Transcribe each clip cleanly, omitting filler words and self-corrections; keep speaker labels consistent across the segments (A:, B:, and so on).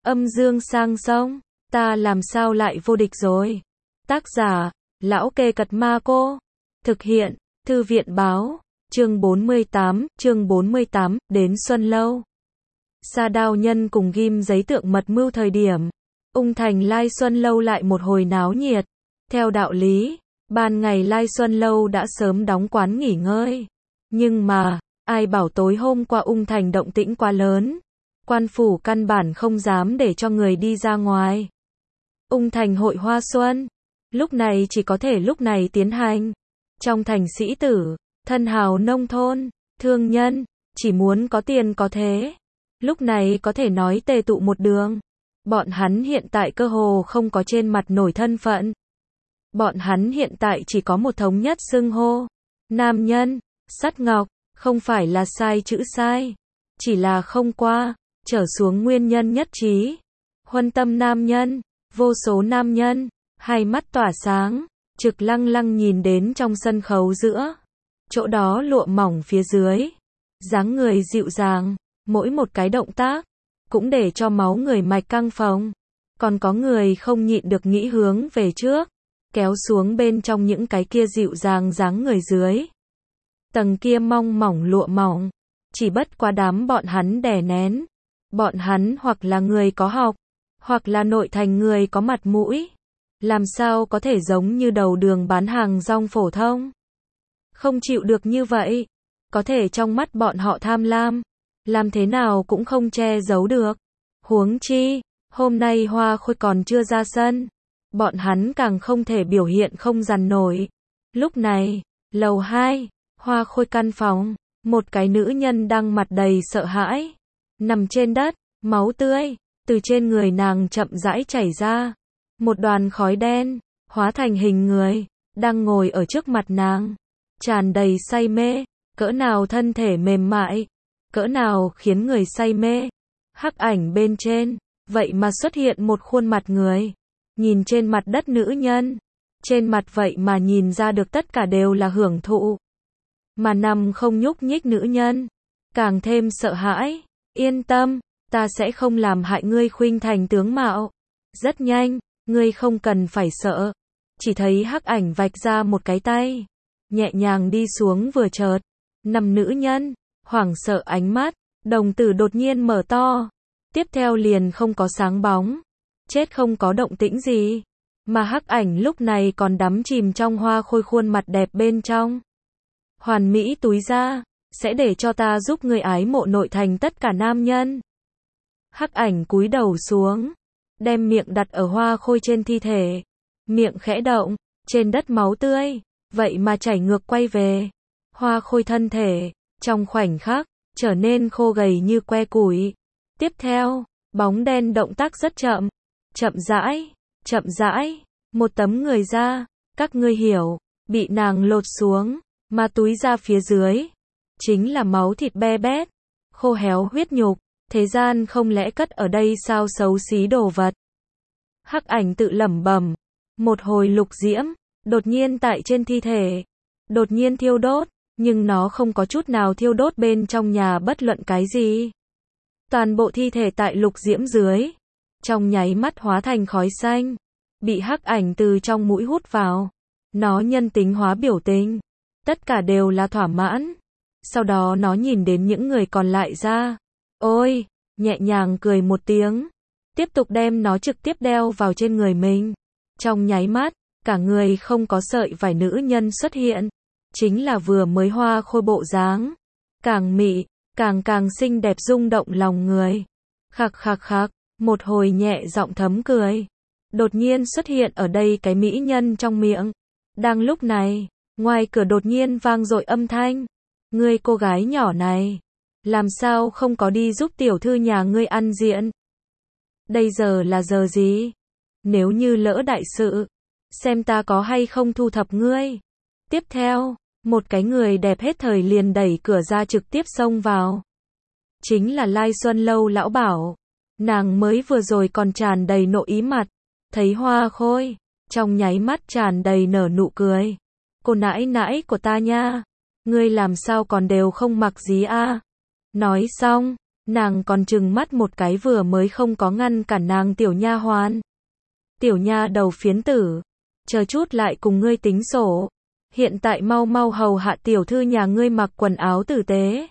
A: Âm dương sang sông, ta làm sao lại vô địch rồi. Tác giả, Lão Kê Cật Ma Cô. Thực hiện, Thư viện Báo. Chương 48, đến Xuân Lâu. Sa Đao Nhân cùng ghim giấy tượng mật mưu thời điểm. Ung thành Lai Xuân Lâu lại một hồi náo nhiệt. Theo đạo lý, ban ngày Lai Xuân Lâu đã sớm đóng quán nghỉ ngơi. Nhưng mà, ai bảo tối hôm qua Ung thành động tĩnh quá lớn. Quan phủ căn bản không dám để cho người đi ra ngoài. Ung thành hội hoa xuân, lúc này chỉ có thể lúc này tiến hành. Trong thành sĩ tử, thân hào nông thôn, thương nhân, chỉ muốn có tiền có thế. Lúc này có thể nói tề tụ một đường. Bọn hắn hiện tại cơ hồ không có trên mặt nổi thân phận. Bọn hắn hiện tại chỉ có một thống nhất xưng hô. Nam nhân, sắt ngọc, không phải là sai chữ sai. Chỉ là không qua, trở xuống nguyên nhân nhất trí. Huân tâm nam nhân, vô số nam nhân, hai mắt tỏa sáng, trực lăng lăng nhìn đến trong sân khấu giữa. Chỗ đó lụa mỏng phía dưới. Dáng người dịu dàng, mỗi một cái động tác, cũng để cho máu người mạch căng phồng. Còn có người không nhịn được nghĩ hướng về trước, kéo xuống bên trong những cái kia dịu dàng dáng người dưới. Tầng kia mong mỏng lụa mỏng, chỉ bất quá đám bọn hắn đè nén. Bọn hắn hoặc là người có học, hoặc là nội thành người có mặt mũi. Làm sao có thể giống như đầu đường bán hàng rong phổ thông. Không chịu được như vậy. Có thể trong mắt bọn họ tham lam. Làm thế nào cũng không che giấu được. Huống chi, hôm nay Hoa Khôi còn chưa ra sân. Bọn hắn càng không thể biểu hiện không dằn nổi. Lúc này, lầu 2, Hoa Khôi căn phòng, một cái nữ nhân đang mặt đầy sợ hãi. Nằm trên đất, máu tươi, từ trên người nàng chậm rãi chảy ra. Một đoàn khói đen, hóa thành hình người, đang ngồi ở trước mặt nàng. Tràn đầy say mê, cỡ nào thân thể mềm mại, cỡ nào khiến người say mê. Hắc ảnh bên trên, vậy mà xuất hiện một khuôn mặt người. Nhìn trên mặt đất nữ nhân, trên mặt vậy mà nhìn ra được tất cả đều là hưởng thụ. Mà nằm không nhúc nhích nữ nhân, càng thêm sợ hãi. Yên tâm, ta sẽ không làm hại ngươi khuynh thành tướng mạo. Rất nhanh, ngươi không cần phải sợ. Chỉ thấy hắc ảnh vạch ra một cái tay, nhẹ nhàng đi xuống vừa chợt. Nằm nữ nhân, hoảng sợ ánh mắt, đồng tử đột nhiên mở to. Tiếp theo liền không có sáng bóng. Chết không có động tĩnh gì. Mà hắc ảnh lúc này còn đắm chìm trong Hoa Khôi khuôn mặt đẹp bên trong. Hoàn mỹ túi ra, sẽ để cho ta giúp người ái mộ nội thành tất cả nam nhân. Hắc ảnh cúi đầu xuống, đem miệng đặt ở Hoa Khôi trên thi thể. Miệng khẽ động, trên đất máu tươi, vậy mà chảy ngược quay về. Hoa Khôi thân thể, trong khoảnh khắc, trở nên khô gầy như que củi. Tiếp theo, bóng đen động tác rất chậm. Chậm rãi, một tấm người da, các ngươi hiểu, bị nàng lột xuống, mà túi ra phía dưới. Chính là máu thịt be bét, khô héo huyết nhục, thế gian không lẽ cất ở đây sao xấu xí đồ vật. Hắc ảnh tự lẩm bẩm, một hồi lục diễm, đột nhiên tại trên thi thể, đột nhiên thiêu đốt, nhưng nó không có chút nào thiêu đốt bên trong nhà bất luận cái gì. Toàn bộ thi thể tại lục diễm dưới, trong nháy mắt hóa thành khói xanh, bị hắc ảnh từ trong mũi hút vào. Nó nhân tính hóa biểu tình, tất cả đều là thỏa mãn. Sau đó nó nhìn đến những người còn lại ra. Ôi, nhẹ nhàng cười một tiếng. Tiếp tục đem nó trực tiếp đeo vào trên người mình. Trong nháy mắt, cả người không có sợi vải nữ nhân xuất hiện. Chính là vừa mới Hoa Khôi bộ dáng. Càng mị, càng xinh đẹp rung động lòng người. Khặc khặc khặc, một hồi nhẹ giọng thấm cười. Đột nhiên xuất hiện ở đây cái mỹ nhân trong miệng. Đang lúc này, ngoài cửa đột nhiên vang dội âm thanh. Ngươi cô gái nhỏ này, làm sao không có đi giúp tiểu thư nhà ngươi ăn diện? Đây giờ là giờ gì? Nếu như lỡ đại sự, xem ta có hay không thu thập ngươi. Tiếp theo, một cái người đẹp hết thời liền đẩy cửa ra trực tiếp xông vào. Chính là Lai Xuân Lâu lão bảo. Nàng mới vừa rồi còn tràn đầy nộ ý mặt. Thấy Hoa Khôi, trong nháy mắt tràn đầy nở nụ cười. Cô nãi nãi của ta nha. Ngươi làm sao còn đều không mặc gì a? Nói xong, Nàng còn trừng mắt một cái vừa mới không có ngăn cản nàng tiểu nha hoàn. Tiểu nha đầu phiến tử, chờ chút lại cùng ngươi tính sổ. Hiện tại mau mau hầu hạ tiểu thư nhà ngươi mặc quần áo tử tế.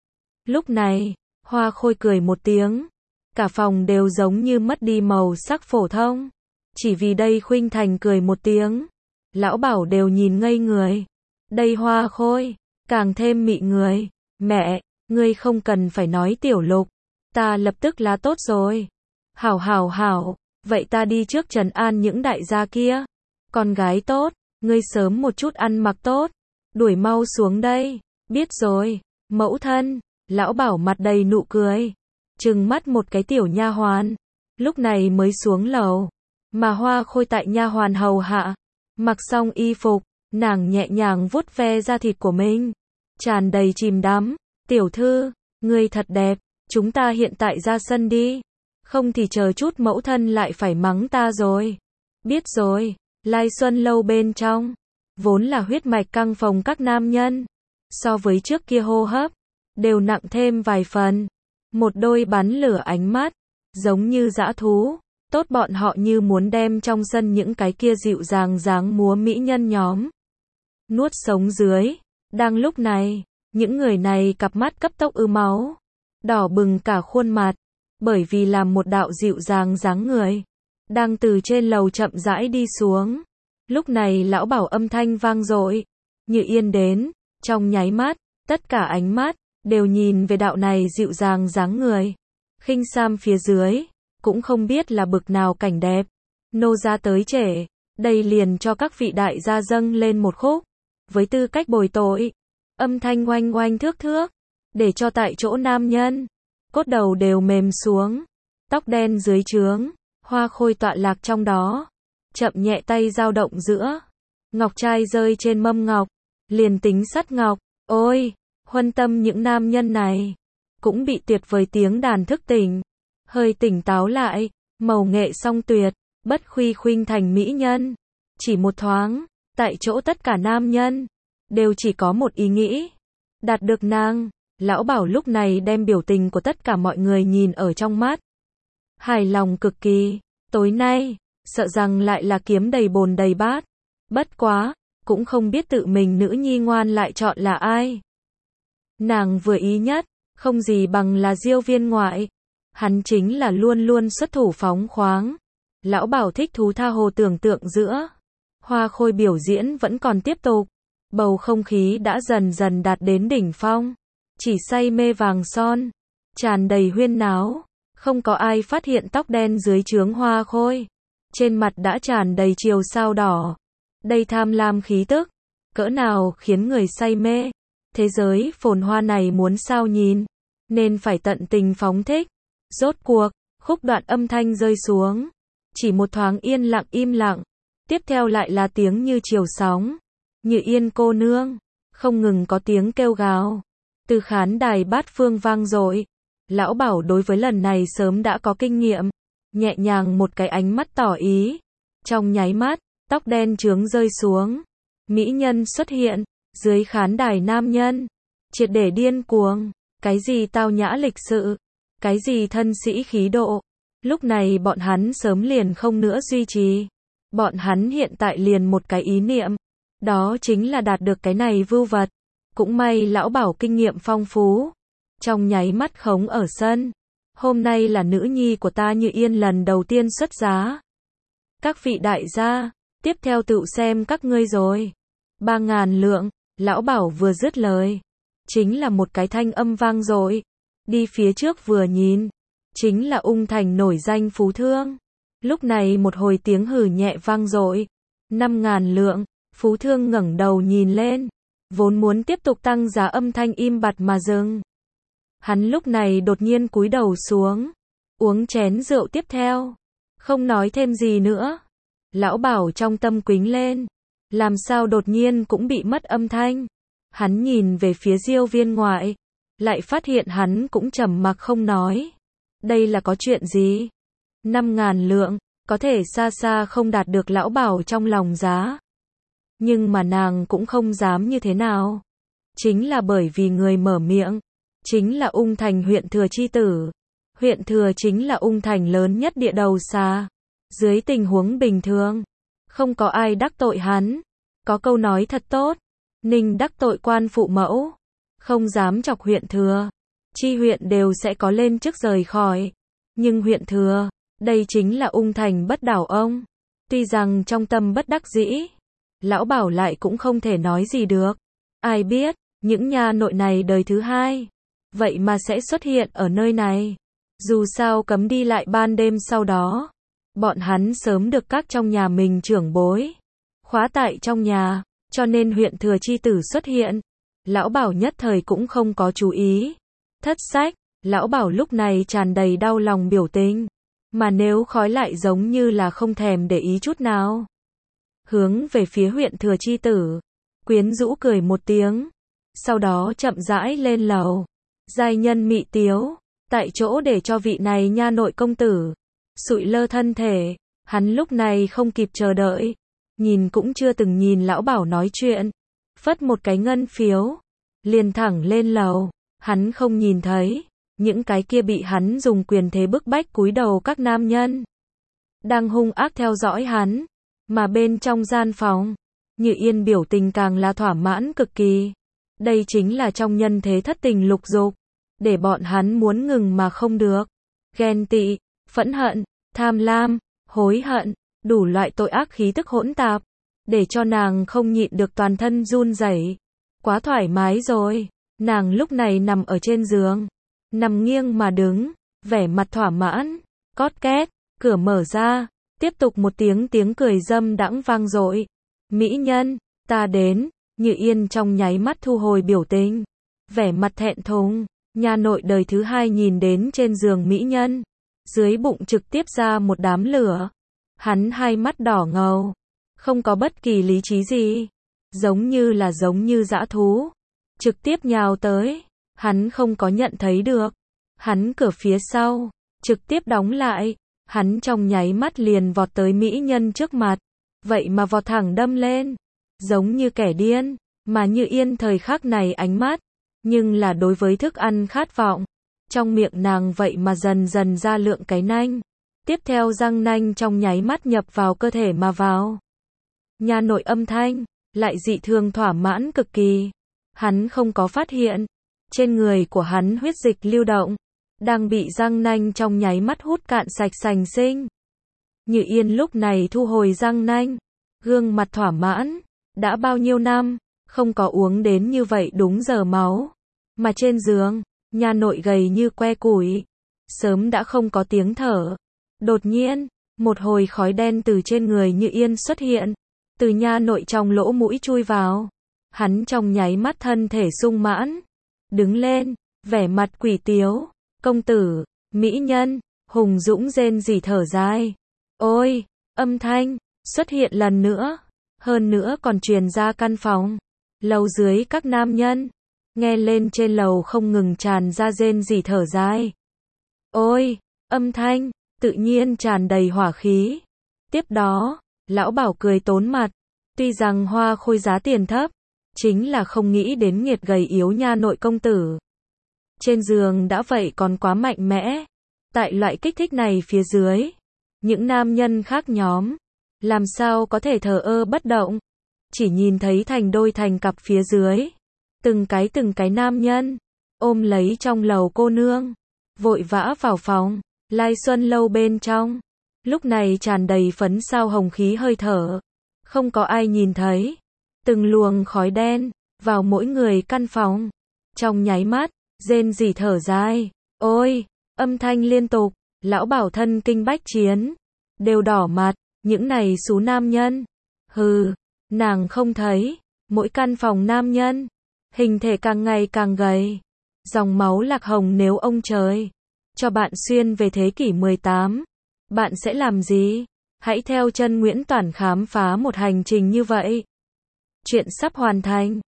A: Lúc này, Hoa Khôi cười một tiếng. Cả phòng đều giống như mất đi màu sắc phổ thông. Chỉ vì đây Khuynh Thành cười một tiếng. Lão Bảo đều nhìn ngây người. Đây Hoa Khôi, càng thêm mị người. Mẹ, ngươi không cần phải nói Tiểu Lục. Ta lập tức là tốt rồi. Hảo hảo hảo, vậy ta đi trước trấn an những đại gia kia. Con gái tốt, ngươi sớm một chút ăn mặc tốt. Đuổi mau xuống đây. Biết rồi, mẫu thân. Lão Bảo mặt đầy nụ cười. Trừng mắt một cái tiểu nha hoàn. Lúc này mới xuống lầu. Mà Hoa Khôi tại nha hoàn hầu hạ. Mặc xong y phục, nàng nhẹ nhàng vuốt ve da thịt của mình. Tràn đầy chìm đắm. Tiểu thư, ngươi thật đẹp. Chúng ta hiện tại ra sân đi. Không thì chờ chút mẫu thân lại phải mắng ta rồi. Biết rồi, Lai Xuân lâu bên trong. Vốn là huyết mạch căng phồng các nam nhân. So với trước kia hô hấp, đều nặng thêm vài phần. Một đôi bắn lửa ánh mắt, giống như dã thú. Tốt bọn họ như muốn đem trong sân những cái kia dịu dàng dáng múa mỹ nhân nhóm. Nuốt sống dưới. Đang lúc này, những người này cặp mắt cấp tốc ứ máu. Đỏ bừng cả khuôn mặt. Bởi vì làm một đạo dịu dàng dáng người. Đang từ trên lầu chậm rãi đi xuống. Lúc này lão Bảo âm thanh vang dội. Như Yên đến. Trong nháy mắt, tất cả ánh mắt đều nhìn về đạo này dịu dàng dáng người. Khinh sam phía dưới, cũng không biết là bực nào cảnh đẹp. Nô gia tới trễ, đây liền cho các vị đại gia dâng lên một khúc. Với tư cách bồi tội, âm thanh oanh oanh thước thước, để cho tại chỗ nam nhân, cốt đầu đều mềm xuống. Tóc đen dưới trướng, Hoa Khôi tọa lạc trong đó. Chậm nhẹ tay dao động giữa. Ngọc trai rơi trên mâm ngọc, liền tính sắt ngọc. Ôi! Huân tâm những nam nhân này cũng bị tuyệt vời tiếng đàn thức tỉnh, hơi tỉnh táo lại, màu nghệ song tuyệt, bất khuy Khuynh Thành mỹ nhân. Chỉ một thoáng, tại chỗ tất cả nam nhân đều chỉ có một ý nghĩ, đạt được nàng. Lão Bảo lúc này đem biểu tình của tất cả mọi người nhìn ở trong mắt, hài lòng cực kỳ. Tối nay, sợ rằng lại là kiếm đầy bồn đầy bát. Bất quá, cũng không biết tự mình nữ nhi ngoan lại chọn là ai. Nàng vừa ý nhất, không gì bằng là Diêu Viên Ngoại. Hắn chính là luôn luôn xuất thủ phóng khoáng. Lão Bảo thích thú tha hồ tưởng tượng giữa. Hoa Khôi biểu diễn vẫn còn tiếp tục. Bầu không khí đã dần dần đạt đến đỉnh phong. Chỉ say mê vàng son. Tràn đầy huyên náo. Không có ai phát hiện tóc đen dưới trướng Hoa Khôi. Trên mặt đã tràn đầy chiều sao đỏ. Đây tham lam khí tức. Cỡ nào khiến người say mê. Thế giới phồn hoa này muốn sao nhìn, nên phải tận tình phóng thích. Rốt cuộc, khúc đoạn âm thanh rơi xuống. Chỉ một thoáng yên lặng im lặng. Tiếp theo lại là tiếng như chiều sóng. Như Yên cô nương. Không ngừng có tiếng kêu gào. Từ khán đài bát phương vang dội. Lão Bảo đối với lần này sớm đã có kinh nghiệm. Nhẹ nhàng một cái ánh mắt tỏ ý. Trong nháy mắt, tóc đen chướng rơi xuống. Mỹ nhân xuất hiện. Dưới khán đài nam nhân, triệt để điên cuồng, cái gì tao nhã lịch sự, cái gì thân sĩ khí độ. Lúc này bọn hắn sớm liền không nữa duy trì. Bọn hắn hiện tại liền một cái ý niệm, đó chính là đạt được cái này vưu vật. Cũng may lão Bảo kinh nghiệm phong phú, trong nháy mắt khống ở sân. Hôm nay là nữ nhi của ta Như Yên lần đầu tiên xuất giá. Các vị đại gia, tiếp theo tự xem các ngươi rồi. 3.000 lượng. Lão Bảo vừa dứt lời, chính là một cái thanh âm vang dội. Đi phía trước vừa nhìn, chính là Ung Thành nổi danh phú thương. Lúc này một hồi tiếng hừ nhẹ vang dội. 5.000 lượng. Phú thương ngẩng đầu nhìn lên, vốn muốn tiếp tục tăng giá âm thanh im bặt mà dừng. Hắn lúc này đột nhiên cúi đầu xuống, uống chén rượu tiếp theo, không nói thêm gì nữa. Lão Bảo trong tâm quính lên. Làm sao đột nhiên cũng bị mất âm thanh. Hắn nhìn về phía Diêu Viên Ngoại, lại phát hiện hắn cũng trầm mặc không nói. Đây là có chuyện gì? 5.000 lượng, có thể xa xa không đạt được lão Bảo trong lòng giá. Nhưng mà nàng cũng không dám như thế nào. Chính là bởi vì người mở miệng, chính là Ung Thành huyện thừa chi tử. Huyện thừa chính là Ung Thành lớn nhất địa đầu xa. Dưới tình huống bình thường, không có ai đắc tội hắn. Có câu nói thật tốt, Ninh đắc tội quan phụ mẫu, không dám chọc huyện thừa. Chi huyện đều sẽ có lên chức rời khỏi. Nhưng huyện thừa, đây chính là Ung Thành bất đảo ông. Tuy rằng trong tâm bất đắc dĩ, lão Bảo lại cũng không thể nói gì được. Ai biết, những nha nội này đời thứ hai, vậy mà sẽ xuất hiện ở nơi này. Dù sao cấm đi lại ban đêm sau đó, bọn hắn sớm được các trong nhà mình trưởng bối khóa tại trong nhà, cho nên huyện thừa chi tử xuất hiện. Lão Bảo nhất thời cũng không có chú ý. Thất sách, lão Bảo lúc này tràn đầy đau lòng biểu tình, mà nếu khói lại giống như là không thèm để ý chút nào. Hướng về phía huyện thừa chi tử, quyến rũ cười một tiếng, sau đó chậm rãi lên lầu. Giai nhân mị tiếu, tại chỗ để cho vị này nha nội công tử sụi lơ thân thể. Hắn lúc này không kịp chờ đợi, nhìn cũng chưa từng nhìn lão Bảo nói chuyện, phất một cái ngân phiếu, liền thẳng lên lầu. Hắn không nhìn thấy những cái kia bị hắn dùng quyền thế bức bách cúi đầu các nam nhân đang hung ác theo dõi hắn, mà bên trong gian phòng, Như Yên biểu tình càng là thỏa mãn cực kỳ. Đây chính là trong nhân thế thất tình lục dục, để bọn hắn muốn ngừng mà không được. Ghen tị, phẫn hận, tham lam, hối hận, đủ loại tội ác khí tức hỗn tạp, để cho nàng không nhịn được toàn thân run rẩy. Quá thoải mái rồi. Nàng lúc này nằm ở trên giường, nằm nghiêng mà đứng, vẻ mặt thỏa mãn. Cót két, cửa mở ra, tiếp tục một tiếng cười dâm đãng vang dội. Mỹ nhân, ta đến. Như Yên trong nháy mắt thu hồi biểu tình, vẻ mặt thẹn thùng. Nha nội đời thứ hai nhìn đến trên giường mỹ nhân, dưới bụng trực tiếp ra một đám lửa. Hắn hai mắt đỏ ngầu, không có bất kỳ lý trí gì, giống như dã thú, trực tiếp nhào tới. Hắn không có nhận thấy được, hắn cửa phía sau trực tiếp đóng lại. Hắn trong nháy mắt liền vọt tới mỹ nhân trước mặt, vậy mà vọt thẳng đâm lên, giống như kẻ điên. Mà Như Yên thời khắc này ánh mắt, nhưng là đối với thức ăn khát vọng. Trong miệng nàng vậy mà dần dần ra lượng cái nanh. Tiếp theo răng nanh trong nháy mắt nhập vào cơ thể mà vào. Nha nội âm thanh, lại dị thường thỏa mãn cực kỳ. Hắn không có phát hiện, trên người của hắn huyết dịch lưu động, đang bị răng nanh trong nháy mắt hút cạn sạch sành sinh. Như Yên lúc này thu hồi răng nanh, gương mặt thỏa mãn. Đã bao nhiêu năm, không có uống đến như vậy đúng giờ máu. Mà trên giường, nha nội gầy như que củi, sớm đã không có tiếng thở. Đột nhiên, một hồi khói đen từ trên người Như Yên xuất hiện, từ nha nội trong lỗ mũi chui vào. Hắn trong nháy mắt thân thể sung mãn, đứng lên, vẻ mặt quỷ tiếu. Công tử, mỹ nhân, hùng dũng rên rỉ thở dài. Ôi, âm thanh xuất hiện lần nữa, hơn nữa còn truyền ra căn phòng. Lầu dưới các nam nhân nghe lên trên lầu không ngừng tràn ra rên rỉ thở dài. Ôi, âm thanh tự nhiên tràn đầy hỏa khí. Tiếp đó, lão Bảo cười tốn mặt, tuy rằng hoa khôi giá tiền thấp, chính là không nghĩ đến nghiệt gầy yếu nha nội công tử. Trên giường đã vậy còn quá mạnh mẽ. Tại loại kích thích này phía dưới, những nam nhân khác nhóm, làm sao có thể thờ ơ bất động. Chỉ nhìn thấy thành đôi thành cặp phía dưới, từng cái nam nhân, ôm lấy trong lầu cô nương, vội vã vào phòng. Lai Xuân lâu bên trong, lúc này tràn đầy phấn sao hồng khí hơi thở. Không có ai nhìn thấy, từng luồng khói đen vào mỗi người căn phòng. Trong nháy mắt, rên rỉ thở dài. Ôi, âm thanh liên tục, lão Bảo thân kinh bách chiến, đều đỏ mặt. Những này xú nam nhân, hừ, nàng không thấy, mỗi căn phòng nam nhân, hình thể càng ngày càng gầy, dòng máu lạc hồng. Nếu ông trời cho bạn xuyên về thế kỷ 18, bạn sẽ làm gì? Hãy theo chân Nguyễn Toản khám phá một hành trình như vậy. Chuyện sắp hoàn thành.